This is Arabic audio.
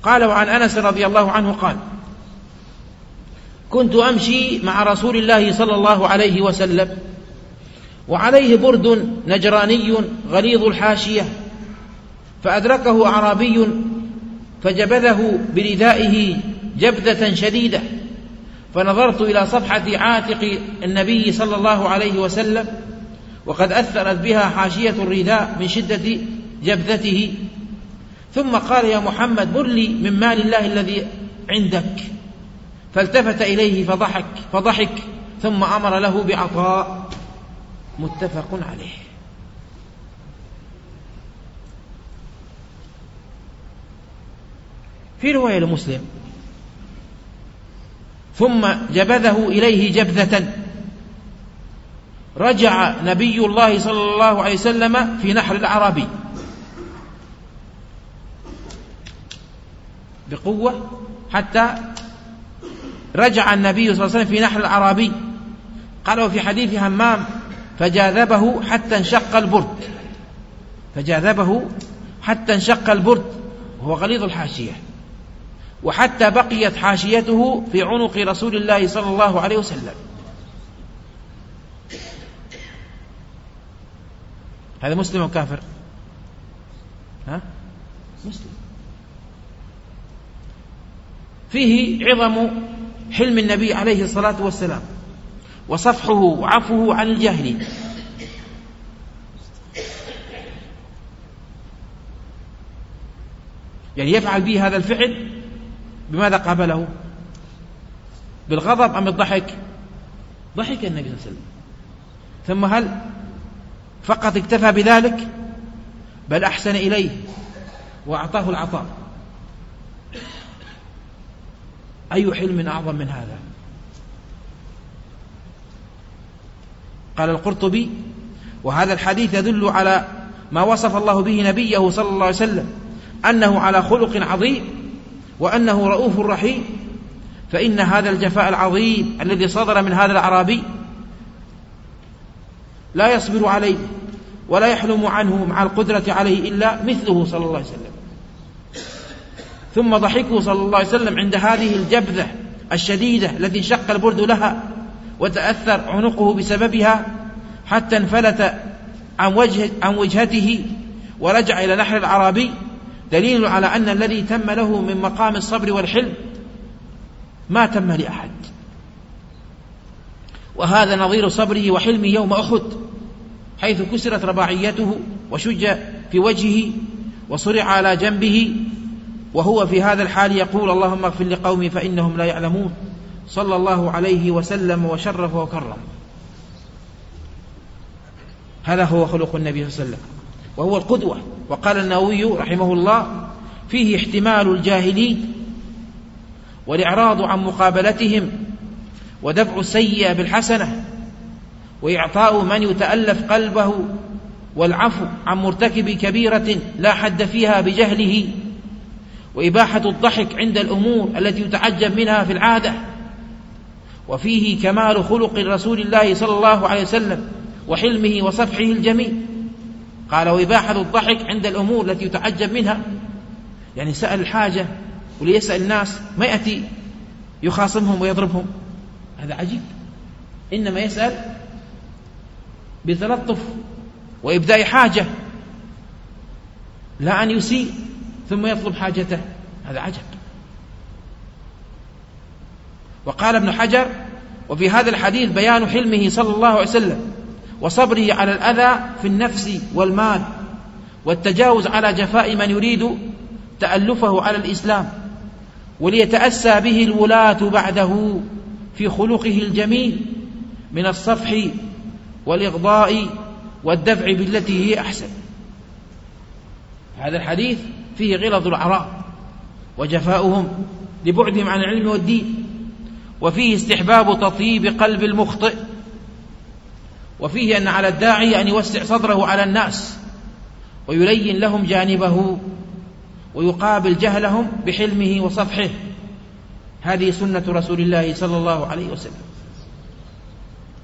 قال: وعن أنس رضي الله عنه قال: كنت أمشي مع رسول الله صلى الله عليه وسلم وعليه برد نجراني غليظ الحاشية، فأدركه أعرابي فجبذه بردائه جبذة شديدة، فنظرت إلى صفحة عاتق النبي صلى الله عليه وسلم وقد أثرت بها حاشية الرداء من شدة جبذته، ثم قال: يا محمد، مر لي من مال الله الذي عندك. فالتفت إليه فضحك ثم أمر له بعطاء. متفق عليه. في رواية لمسلم: ثم جبذه إليه جبذة، رجع نبي الله صلى الله عليه وسلم في نحر الأعرابي بقوة حتى رجع النبي صلى الله عليه وسلم في نحر الأعرابي. قالوا في حديث همام: فجاذبه حتى انشق البرد، فجاذبه حتى انشق البرد وهو غليظ الحاشية، وحتى بقيت حاشيته في عنق رسول الله صلى الله عليه وسلم. هذا مسلم أو كافر؟ مسلم. فيه عظم حلم النبي عليه الصلاة والسلام وصفحه وعفوه عن الجاهلين. يعني يفعل به هذا الفعل بماذا قابله؟ بالغضب أم بالضحك؟ ضحك النبي صلى الله عليه وسلم. ثم هل فقط اكتفى بذلك؟ بل أحسن إليه وأعطاه العطاء. أي حلم أعظم من هذا؟ قال القرطبي: وهذا الحديث يدل على ما وصف الله به نبيه صلى الله عليه وسلم أنه على خلق عظيم وأنه رؤوف رحيم، فإن هذا الجفاء العظيم الذي صدر من هذا الأعرابي لا يصبر عليه ولا يحلم عنه مع القدرة عليه إلا مثله صلى الله عليه وسلم. ثم ضحكه صلى الله عليه وسلم عند هذه الجبذة الشديدة التي انشق البرد لها وتأثر عنقه بسببها حتى انفلت عن وجهته ورجع إلى نحر الأعرابي، دليل على أن الذي تم له من مقام الصبر والحلم ما تم لأحد. وهذا نظير صبره وحلمه يوم أحد، حيث كسرت رباعيته وشج في وجهه وصرع على جنبه، وهو في هذا الحال يقول: اللهم اغفر لقومي فإنهم لا يعلمون، صلى الله عليه وسلم وشرف وكرم. هذا هو خلق النبي صلى الله عليه وسلم وهو القدوة. وقال النووي رحمه الله: فيه احتمال الجاهلين والإعراض عن مقابلتهم ودفع السيئة بالحسنة وإعطاء من يتألف قلبه والعفو عن مرتكب كبيرة لا حد فيها بجهله، وإباحة الضحك عند الأمور التي يتعجب منها في العادة. وفيه كمال خلق رسول الله صلى الله عليه وسلم وحلمه وصفحه الجميل. قال: وإباحة الضحك عند الأمور التي يتعجب منها، يعني سأل الحاجة وليسأل الناس، ما يأتي يخاصمهم ويضربهم، هذا عجيب. إنما يسأل بتلطف وإبداء حاجة، لا أن يسيء ثم يطلب حاجته، هذا عجب. وقال ابن حجر: وفي هذا الحديث بيان حلمه صلى الله عليه وسلم وصبره على الأذى في النفس والمال والتجاوز على جفاء من يريد تألفه على الإسلام، وليتأسى به الولاة بعده في خلقه الجميل من الصفح والإغضاء والدفع بالتي هي أحسن. هذا الحديث فيه غلظ الأعراب وجفاؤهم لبعدهم عن العلم والدين، وفيه استحباب تطيب قلب المخطئ، وفيه أن على الداعي أن يوسع صدره على الناس ويلين لهم جانبه ويقابل جهلهم بحلمه وصفحه. هذه سنة رسول الله صلى الله عليه وسلم.